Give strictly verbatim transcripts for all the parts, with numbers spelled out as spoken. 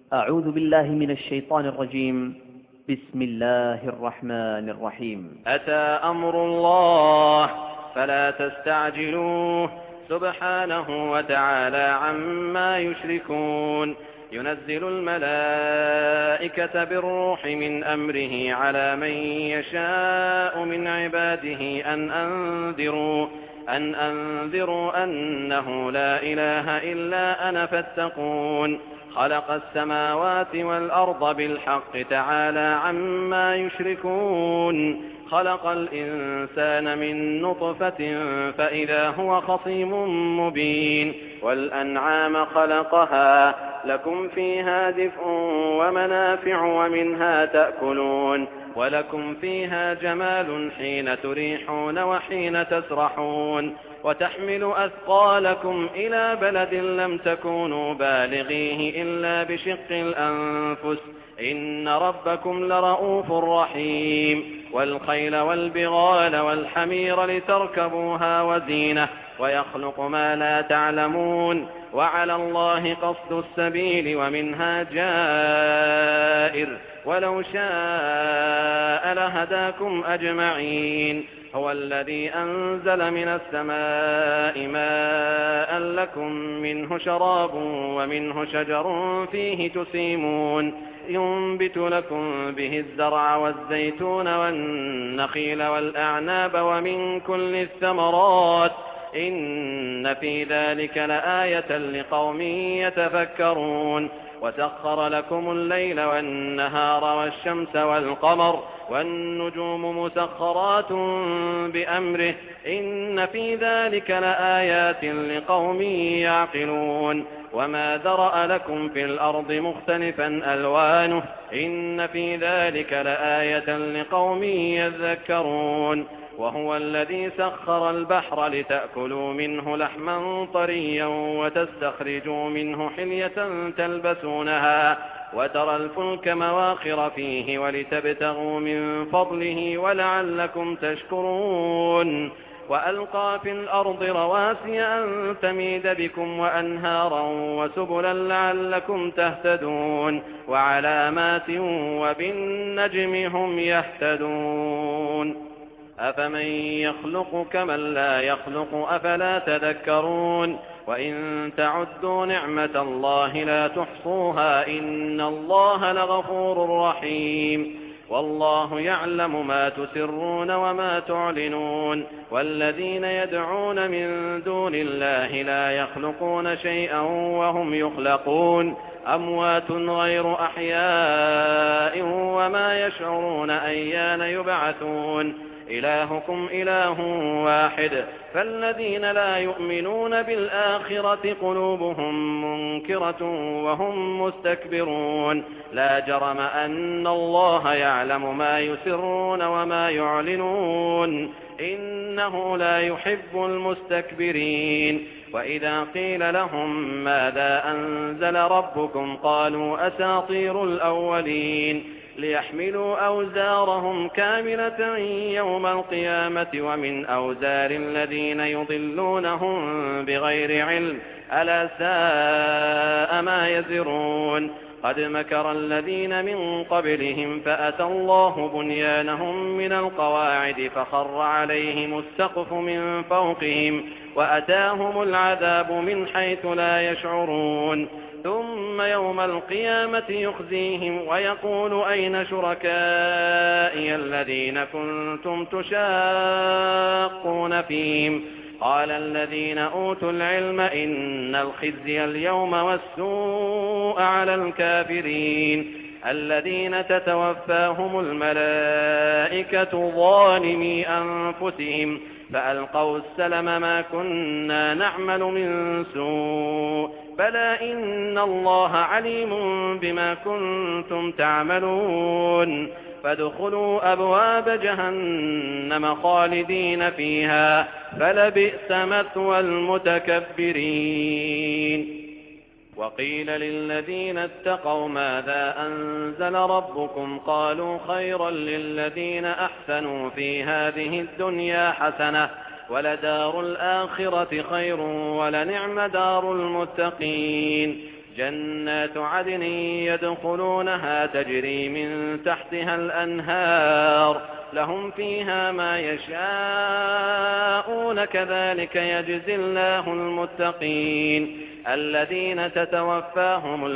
أعوذ بالله من الشيطان الرجيم. بسم الله الرحمن الرحيم. أتى أمر الله فلا تستعجلوه سبحانه وتعالى عما يشركون. ينزل الملائكة بالروح من أمره على من يشاء من عباده أن أنذروا أن أنذروا أنه لا إله إلا أنا فاتقون. خلق السماوات والأرض بالحق تعالى عما يشركون. خلق الإنسان من نطفة فإذا هو خصيم مبين. والأنعام خلقها لكم فيها دفء ومنافع ومنها تأكلون ولكم فيها جمال حين تريحون وحين تسرحون. وتحمل أثقالكم إلى بلد لم تكونوا بالغيه إلا بشق الأنفس إن ربكم لرؤوف رحيم. والخيل والبغال والحمير لتركبوها وزينة ويخلق ما لا تعلمون. وعلى الله قصد السبيل ومنها جائر ولو شاء لهداكم أجمعين. هو الذي أنزل من السماء ماء لكم منه شراب ومنه شجر فيه تسيمون. ينبت لكم به الزرع والزيتون والنخيل والأعناب ومن كل الثمرات إن في ذلك لآية لقوم يتفكرون. وسخر لكم الليل والنهار والشمس والقمر والنجوم مسخرات بأمره إن في ذلك لآيات لقوم يعقلون. وما ذرأ لكم في الأرض مختلفا ألوانه إن في ذلك لآية لقوم يذكرون. وهو الذي سخر البحر لتأكلوا منه لحما طريا وتستخرجوا منه حلية تلبسونها وترى الفلك مواخر فيه ولتبتغوا من فضله ولعلكم تشكرون. وألقى في الأرض رواسي أن تميد بكم وأنهارا وسبلا لعلكم تهتدون. وعلامات وبالنجم هم يهتدون. أفمن يخلق كمن لا يخلق أفلا تذكرون. وإن تعدوا نعمة الله لا تحصوها إن الله لغفور رحيم. والله يعلم ما تسرون وما تعلنون. والذين يدعون من دون الله لا يخلقون شيئا وهم يخلقون أموات غير أحياء وما يشعرون أيان يبعثون. إلهكم إله واحد فالذين لا يؤمنون بالآخرة قلوبهم منكرة وهم مستكبرون. لا جرم أن الله يعلم ما يسرون وما يعلنون إنه لا يحب المستكبرين. وإذا قيل لهم ماذا أنزل ربكم قالوا أساطير الأولين ليحملوا أوزارهم كاملة يوم القيامة ومن أوزار الذين يضلونهم بغير علم ألا ساء ما يزرون. قد مكر الذين من قبلهم فأتى الله بنيانهم من القواعد فخر عليهم السقف من فوقهم وأتاهم العذاب من حيث لا يشعرون. ثم يوم القيامة يخزيهم ويقول أين شركائي الذين كنتم تشاقون فيهم قال الذين أوتوا العلم إن الخزي اليوم والسوء على الكافرين الذين تتوفاهم الملائكة ظالمي أنفسهم فألقوا السلم ما كنا نعمل من سوء بلى إن الله عليم بما كنتم تعملون. فادخلوا أبواب جهنم خالدين فيها فلبئس مثوى المتكبرين. وقيل للذين اتقوا ماذا أنزل ربكم قالوا خيرا للذين أحسنوا في هذه الدنيا حسنة ولدار الآخرة خير ولنعم دار المتقين. جنات عدن يدخلونها تجري من تحتها الأنهار لهم فيها ما يشاءون كذلك يجزي الله المتقين الذين تتوفاهم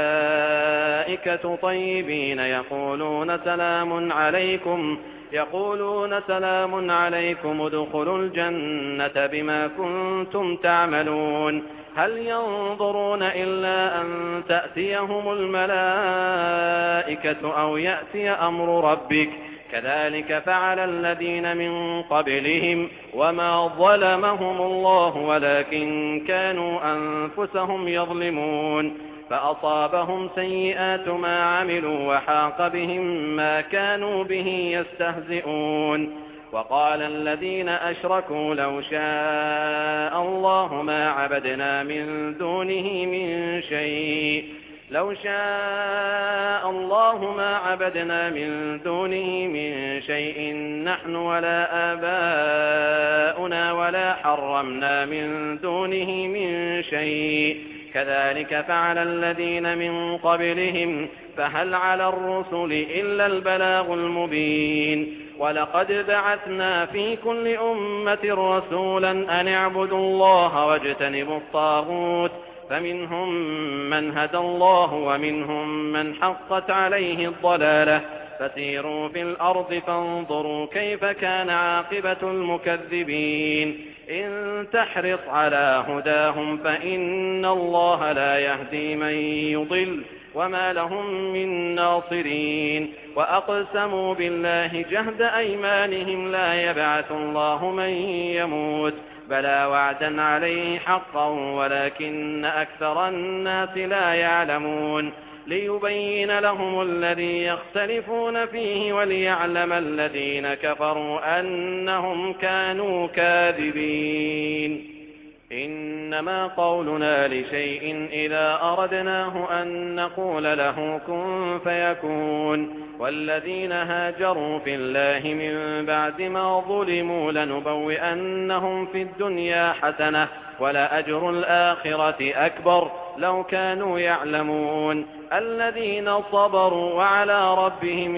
الملائكة طيبين يقولون سلام عليكم يقولون سلام عليكم ادخلوا الجنة بما كنتم تعملون هل ينظرون إلا أن تأتيهم الملائكة أو يأتي أمر ربك كذلك فعل الذين من قبلهم وما ظلمهم الله ولكن كانوا أنفسهم يظلمون فأصابهم سيئات ما عملوا وحاق بهم ما كانوا به يستهزئون وقال الذين أشركوا لو شاء الله ما عبدنا من دونه من شيء لو شاء الله ما عبدنا من دونه من شيء نحن ولا آباؤنا ولا حرمنا من دونه من شيء كذلك فعل الذين من قبلهم فهل على الرسل إلا البلاغ المبين ولقد بعثنا في كل أمة رسولا أن اعبدوا الله واجتنبوا الطاغوت فمنهم من هدى الله ومنهم من حقت عليه الضلالة فسيروا في الأرض فانظروا كيف كان عاقبة المكذبين إن تحرص على هداهم فإن الله لا يهدي من يضل وما لهم من ناصرين وأقسموا بالله جهد أيمانهم لا يبعث الله من يموت بلى وعدا عليه حقا ولكن أكثر الناس لا يعلمون ليبين لهم الذي يختلفون فيه وليعلم الذين كفروا أنهم كانوا كاذبين إنما قولنا لشيء إذا أردناه أن نقول له كن فيكون والذين هاجروا في الله من بعد ما ظلموا لنبوئنهم في الدنيا حسنة ولأجر الآخرة أكبر لو كانوا يعلمون الذين صبروا وعلى ربهم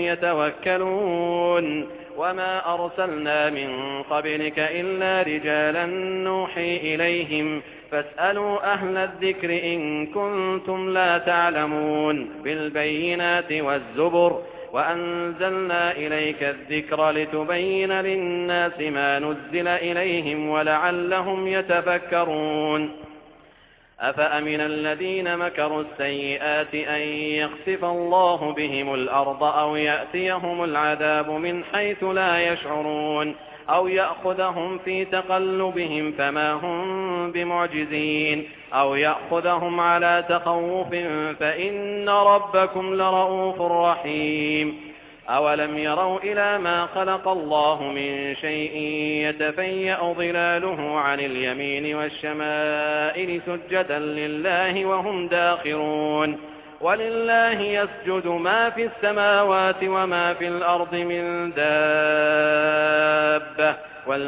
يتوكلون وما أرسلنا من قبلك إلا رجالا نوحي إليهم فاسألوا أهل الذكر إن كنتم لا تعلمون بالبينات والزبر وأنزلنا إليك الذكر لتبين للناس ما نزل إليهم ولعلهم يتفكرون أفأمن الذين مكروا السيئات أن يخسف الله بهم الأرض أو يأتيهم العذاب من حيث لا يشعرون أو يأخذهم في تقلبهم فما هم بمعجزين أو يأخذهم على تخوف فإن ربكم لرؤوف رحيم أولم يروا إلى ما خلق الله من شيء يتفيأ ظلاله عن اليمين والشمائل سجدا لله وهم داخرون ولله يسجد ما في السماوات وما في الأرض من دابة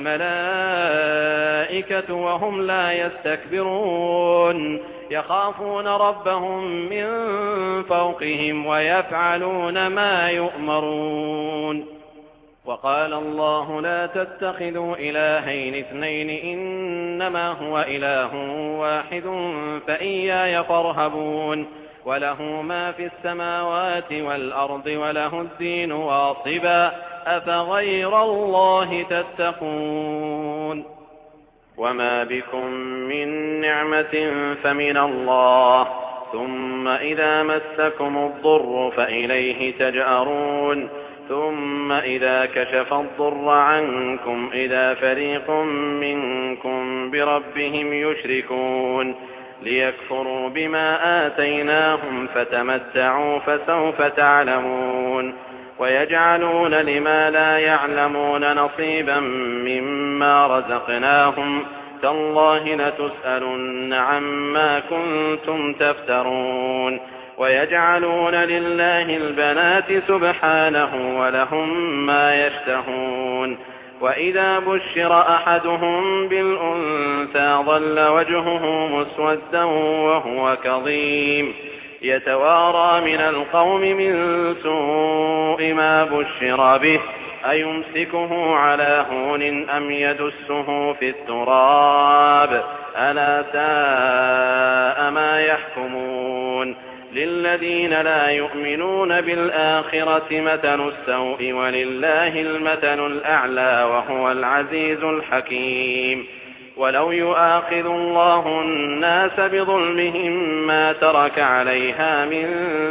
والملائكة وهم لا يستكبرون يخافون ربهم من فوقهم ويفعلون ما يؤمرون وقال الله لا تتخذوا إلهين اثنين إنما هو إله واحد فإياي فارهبون وله ما في السماوات والأرض وله الدين واصبا أفغير الله تتقون وما بكم من نعمة فمن الله ثم إذا مسكم الضر فإليه تجأرون ثم إذا كشف الضر عنكم إذا فريق منكم بربهم يشركون ليكفروا بما آتيناهم فتمتعوا فسوف تعلمون ويجعلون لما لا يعلمون نصيبا مما رزقناهم تالله لتسألن عما كنتم تفترون ويجعلون لله البنات سبحانه ولهم ما يشتهون وإذا بشر أحدهم بالأنثى ظل وجهه مسودا وهو كظيم يتوارى من القوم من سوء ما بشر به أيمسكه على هون أم يدسه في التراب ألا ساء ما يحكمون للذين لا يؤمنون بالآخرة مثل السوء ولله المثل الأعلى وهو العزيز الحكيم ولو يؤاخذ الله الناس بظلمهم ما ترك عليها من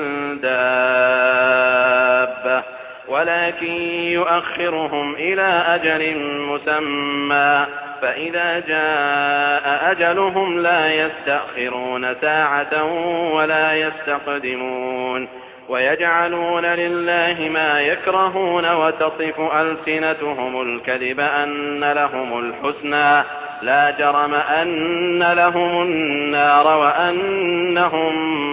دابة ولكن يؤخرهم إلى أجل مسمى فإذا جاء أجلهم لا يستأخرون ساعة ولا يستقدمون ويجعلون لله ما يكرهون وتصف ألسنتهم الكذب أن لهم الحسنى لا جرم أن لهم النار وأنهم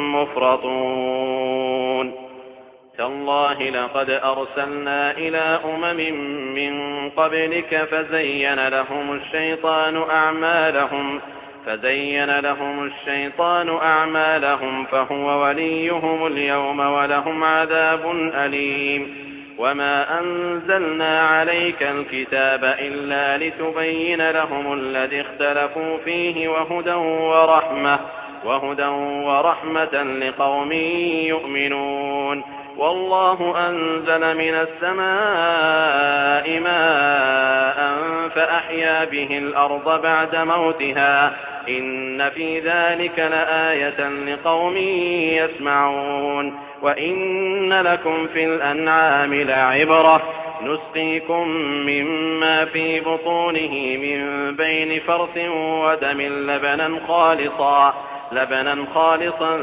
مفرطون تالله لقد أرسلنا إلى أمم من قبلك فزين لهم الشيطان أعمالهم فزين لهم الشيطان أعمالهم فهو وليهم اليوم ولهم عذاب أليم وما أنزلنا عليك الكتاب إلا لتبين لهم الذي اختلفوا فيه وهدى ورحمة وهدى ورحمة لقوم يؤمنون والله أنزل من السماء ماء فأحيا به الأرض بعد موتها إن في ذلك لآية لقوم يسمعون وإن لكم في الأنعام لعبرة نسقيكم مما في بطونه من بين فرث ودم لبنا خالصا لبنا خالصا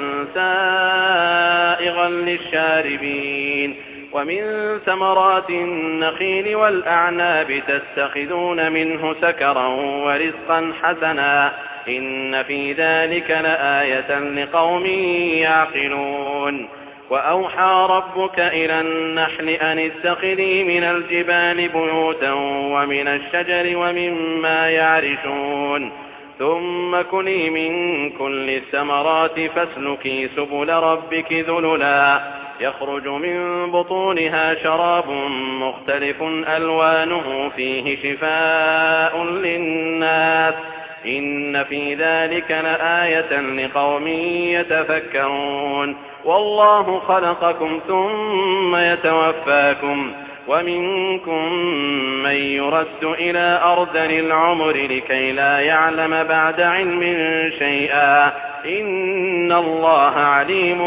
سائغا للشاربين ومن ثمرات النخيل والأعناب تتخذون منه سكرا ورزقا حسنا إن في ذلك لآية لقوم يعقلون وأوحى ربك إلى النحل أن اتخذي من الجبال بيوتا ومن الشجر ومما يعرشون ثم كلي من كل الثمرات فاسلكي سبل ربك ذللا يخرج من بطونها شراب مختلف ألوانه فيه شفاء للناس إن في ذلك لآية لقوم يتفكرون والله خلقكم ثم يتوفاكم ومنكم من يرد إلى أرذل العمر لكي لا يعلم بعد علم شيئا إن الله عليم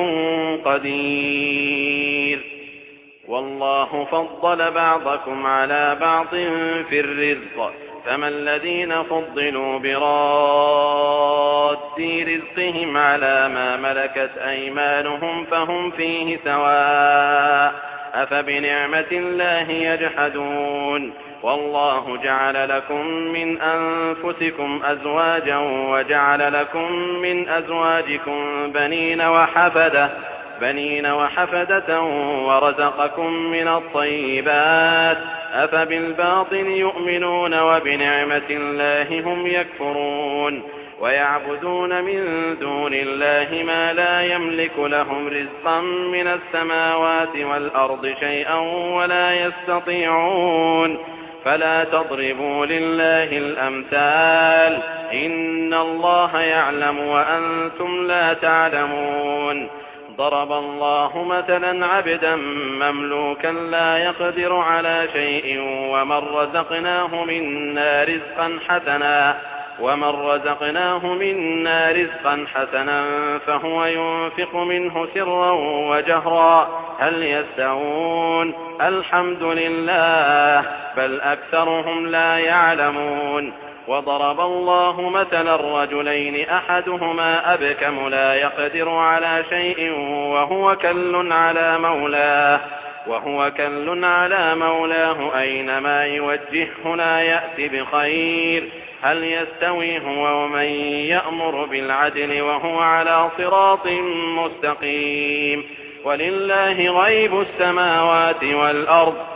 قدير والله فضل بعضكم على بعض في الرزق فما الذين فضلوا براد رزقهم على ما ملكت أيمانهم فهم فيه سواء أفبنعمة الله يجحدون والله جعل لكم من أنفسكم أزواجا وجعل لكم من أزواجكم بنين وحفدة بنين وحفدة ورزقكم من الطيبات أفبالباطل يؤمنون وبنعمة الله هم يكفرون ويعبدون من دون الله ما لا يملك لهم رزقا من السماوات والأرض شيئا ولا يستطيعون فلا تضربوا لله الأمثال إن الله يعلم وأنتم لا تعلمون ضرب الله مثلا عبدا مملوكا لا يقدر على شيء ومن رزقناه منا رزقا حسنا ومن رزقناه منا رزقا حسنا فهو ينفق منه سرا وجهرا هل يستوون الحمد لله بل أكثرهم لا يعلمون وضرب الله مثلا الرجلين أحدهما أبكم لا يقدر على شيء وهو كل على مولاه وهو كل على مولاه أينما يوجهه لا يأتي بخير هل يستوي هو ومن يأمر بالعدل وهو على صراط مستقيم ولله غيب السماوات والأرض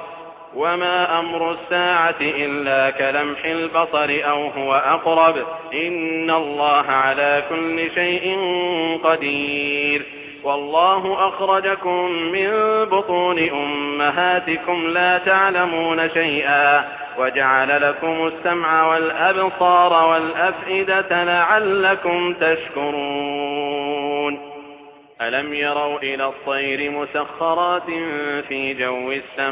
وما أمر الساعة إلا كلمح البصر أو هو أقرب إن الله على كل شيء قدير. والله أخرجكم من بطون أمهاتكم لا تعلمون شيئا وجعل لكم السمع والأبصار والأفئدة لعلكم تشكرون. ألم يروا إلى الطير مسخرات في جو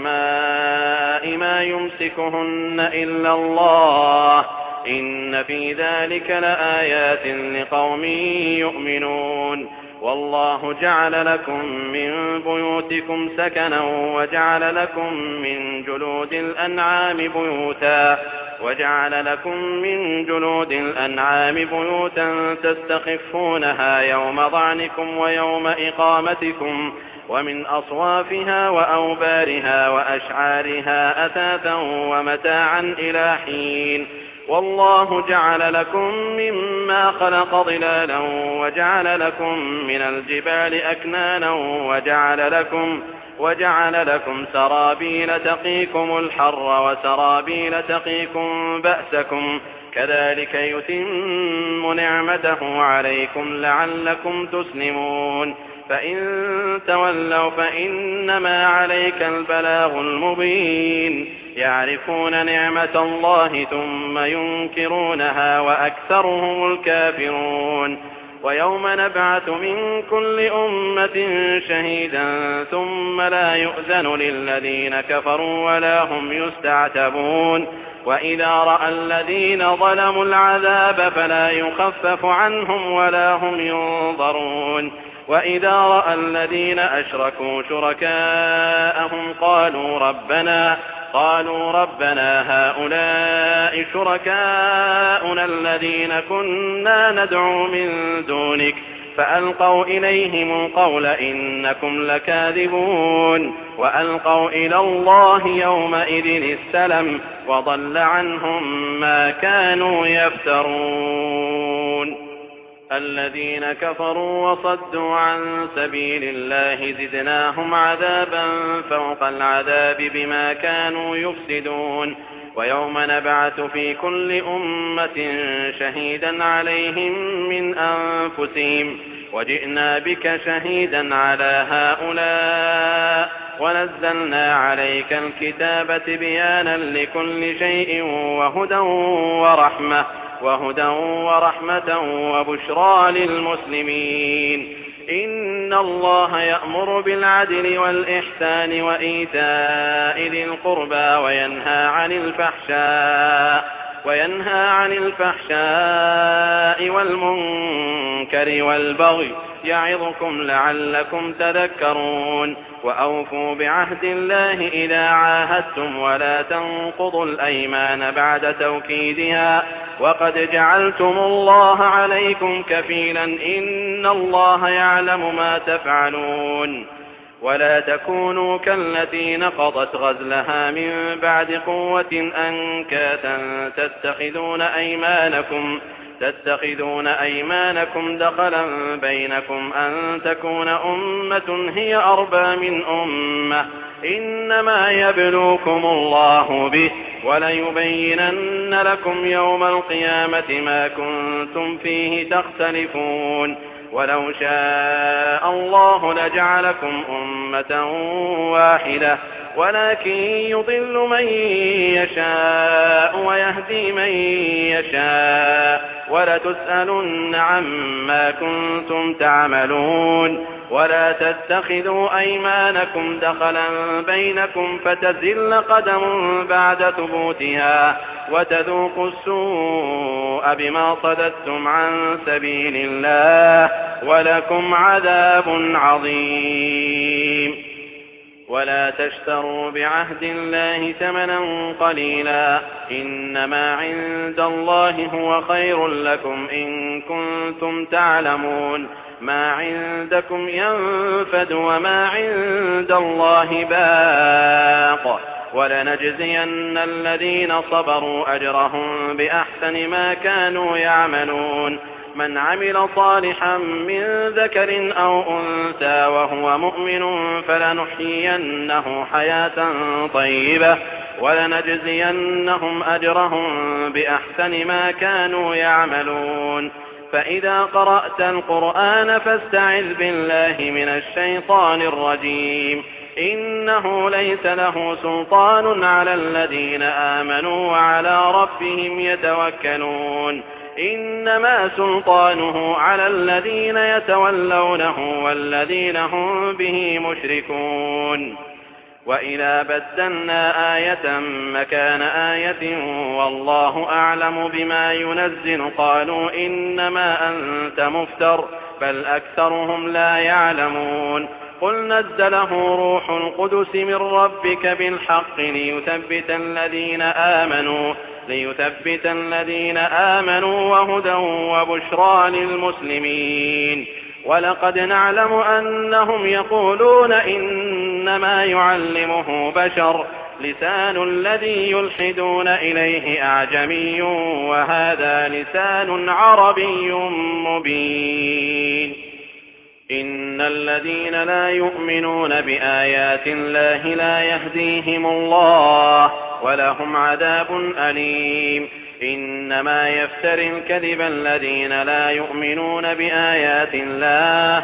السماء ما يمسكهن إلا الله إن في ذلك لآيات لقوم يؤمنون. والله جعل لكم من بيوتكم سكنا وجعل لكم من جلود الأنعام بيوتا وجعل لكم من جلود الأنعام بيوتا تستخفونها يوم ظعنكم ويوم إقامتكم ومن أصوافها وأوبارها وأشعارها أثاثا ومتاعا إلى حين. والله جعل لكم مما خلق ظلالا وجعل لكم من الجبال أكنانا وجعل لكم وجعل لكم سرابيل تقيكم الحر وسرابيل تقيكم بأسكم كذلك يتم نعمته عليكم لعلكم تسلمون. فإن تولوا فإنما عليك البلاغ المبين. يعرفون نعمة الله ثم ينكرونها وأكثرهم الكافرون. ويوم نبعث من كل أمة شهيدا ثم لا يؤذن للذين كفروا ولا هم يستعتبون. وإذا رأى الذين ظلموا العذاب فلا يخفف عنهم ولا هم ينظرون. وإذا رأى الذين أشركوا شركاءهم قالوا ربنا قالوا ربنا هؤلاء شركاؤنا الذين كنا ندعو من دونك فألقوا إليهم القول إنكم لكاذبون. وألقوا إلى الله يومئذ السلم وضل عنهم ما كانوا يفترون. الذين كفروا وصدوا عن سبيل الله زدناهم عذابا فوق العذاب بما كانوا يفسدون. ويوم نبعث في كل أمة شهيدا عليهم من أنفسهم وجئنا بك شهيدا على هؤلاء ونزلنا عليك الكتاب تبيانا لكل شيء وهدى ورحمة وهدى ورحمة وبشرى للمسلمين. إن الله يأمر بالعدل والإحسان وإيتاء ذي القربى وينهى عن الفحشاء وينهى عن الفحشاء والمنكر والبغي يعظكم لعلكم تذكرون. وأوفوا بعهد الله إذا عاهدتم ولا تنقضوا الأيمان بعد توكيدها وقد جعلتم الله عليكم كفيلا إن الله يعلم ما تفعلون. ولا تكونوا كالتي نقضت غزلها من بعد قوة أنكاثا تتخذون أيمانكم تتخذون أيمانكم دخلا بينكم أن تكون أمة هي أربى من أمة إنما يبلوكم الله به وليبينن لكم يوم القيامة ما كنتم فيه تختلفون. ولو شاء الله لجعلكم أمة واحدة ولكن يضل من يشاء ويهدي من يشاء ولتسألن عما كنتم تعملون. ولا تتخذوا أيمانكم دخلا بينكم فتزل قدم بعد ثبوتها وتذوقوا السوء بما صددتم عن سبيل الله ولكم عذاب عظيم. ولا تشتروا بعهد الله ثمنا قليلا إنما عند الله هو خير لكم إن كنتم تعلمون. ما عندكم ينفد وما عند الله باق ولنجزين الذين صبروا أجرهم بأحسن ما كانوا يعملون. من عمل صالحا من ذكر أو أنثى وهو مؤمن فلنحيينه حياة طيبة ولنجزينهم أجرهم بأحسن ما كانوا يعملون. فإذا قرأت القرآن فاستعذ بالله من الشيطان الرجيم إنه ليس له سلطان على الذين آمنوا وعلى ربهم يتوكلون إنما سلطانه على الذين يتولونه والذين هم به مشركون. وإذا بدلنا آية مكان آية والله أعلم بما ينزل قالوا إنما أنت مفتر بل أكثرهم لا يعلمون. قل نزله روح القدس من ربك بالحق ليثبت الذين آمنوا ليثبت الذين آمنوا وهدى وبشرى للمسلمين. ولقد نعلم أنهم يقولون إنما يعلمه بشر لسان الذي يلحدون إليه أعجمي وهذا لسان عربي مبين. إن الذين لا يؤمنون بآيات الله لا يهديهم الله ولهم عذاب أليم. إنما يفتري الكذب الذين لا يؤمنون بآيات الله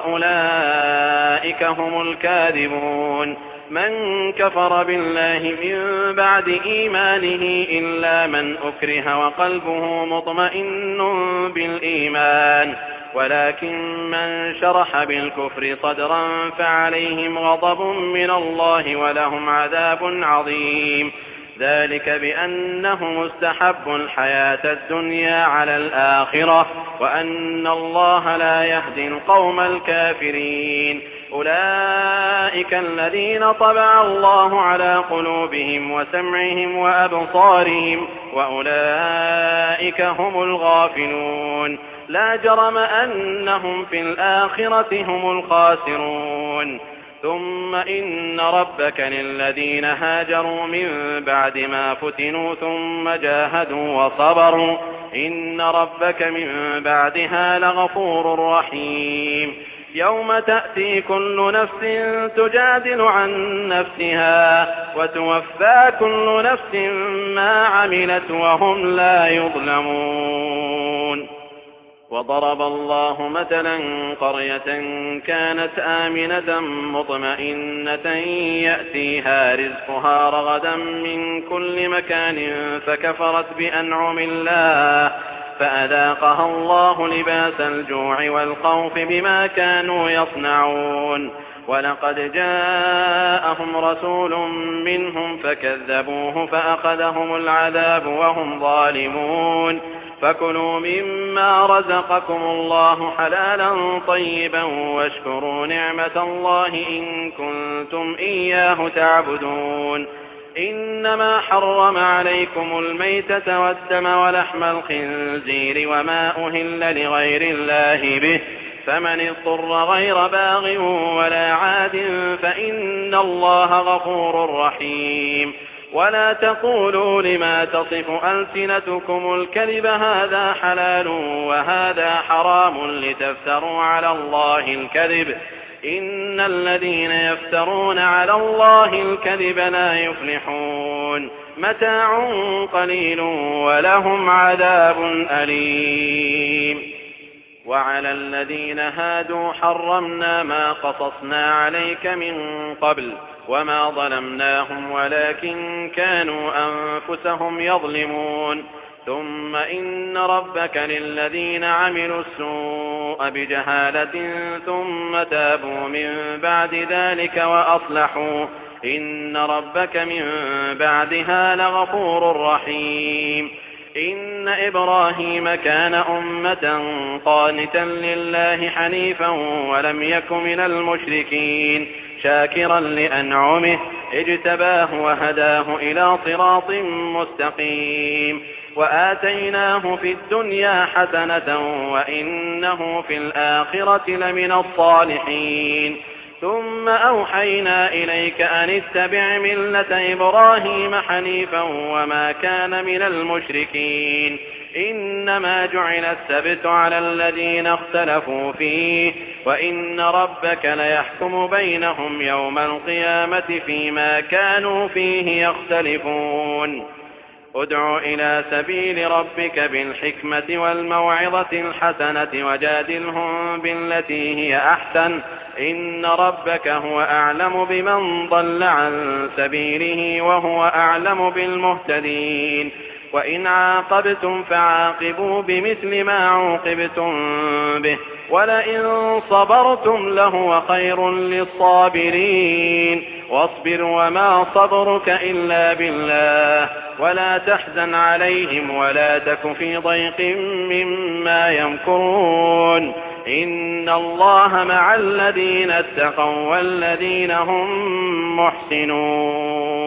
وأولئك هم الكاذبون. من كفر بالله من بعد إيمانه إلا من أكره وقلبه مطمئن بالإيمان ولكن من شرح بالكفر صدرا فعليهم غضب من الله ولهم عذاب عظيم. ذلك بأنهم استحبوا الحياة الدنيا على الآخرة وأن الله لا يهدي القوم الكافرين. أولئك الذين طبع الله على قلوبهم وسمعهم وأبصارهم وأولئك هم الغافلون. لا جرم أنهم في الآخرة هم الخاسرون. ثم إن ربك للذين هاجروا من بعد ما فتنوا ثم جاهدوا وصبروا إن ربك من بعدها لغفور رحيم. يوم تأتي كل نفس تجادل عن نفسها وتوفى كل نفس ما عملت وهم لا يظلمون. وضرب الله مثلا قرية كانت آمنة مطمئنة يأتيها رزقها رغدا من كل مكان فكفرت بأنعم الله فأذاقها الله لباس الجوع والخوف بما كانوا يصنعون. ولقد جاءهم رسول منهم فكذبوه فأخذهم العذاب وهم ظالمون. فكلوا مما رزقكم الله حلالا طيبا واشكروا نعمة الله إن كنتم إياه تعبدون. إنما حرم عليكم الميتة والدم ولحم الخنزير وما أهل لغير الله به فمن اضطر غير باغ ولا عاد فإن الله غفور رحيم. ولا تقولوا لما تصف ألسنتكم الكذب هذا حلال وهذا حرام لتفتروا على الله الكذب إن الذين يفترون على الله الكذب لا يفلحون. متاع قليل ولهم عذاب أليم. وعلى الذين هادوا حرمنا ما قصصنا عليك من قبل وما ظلمناهم ولكن كانوا أنفسهم يظلمون. ثم إن ربك للذين عملوا السوء بجهالة ثم تابوا من بعد ذلك وأصلحوا إن ربك من بعدها لغفور رحيم. إن إبراهيم كان أمة قانتا لله حنيفا ولم يك من المشركين شاكرا لأنعمه اجتباه وهداه إلى صراط مستقيم. وآتيناه في الدنيا حسنة وإنه في الآخرة لمن الصالحين. ثم أوحينا إليك أن اتبع ملة إبراهيم حنيفا وما كان من المشركين إنما جعل السبت على الذين اختلفوا فيه وإن ربك ليحكم بينهم يوم القيامة فيما كانوا فيه يختلفون ادع إلى سبيل ربك بالحكمة والموعظة الحسنة وجادلهم بالتي هي أحسن إن ربك هو أعلم بمن ضل عن سبيله وهو أعلم بالمهتدين وإن عاقبتم فعاقبوا بمثل ما عوقبتم به ولئن صبرتم لهو خير للصابرين واصبر وما صبرك إلا بالله ولا تحزن عليهم ولا تك في ضيق مما يمكرون إن الله مع الذين اتقوا والذين هم محسنون.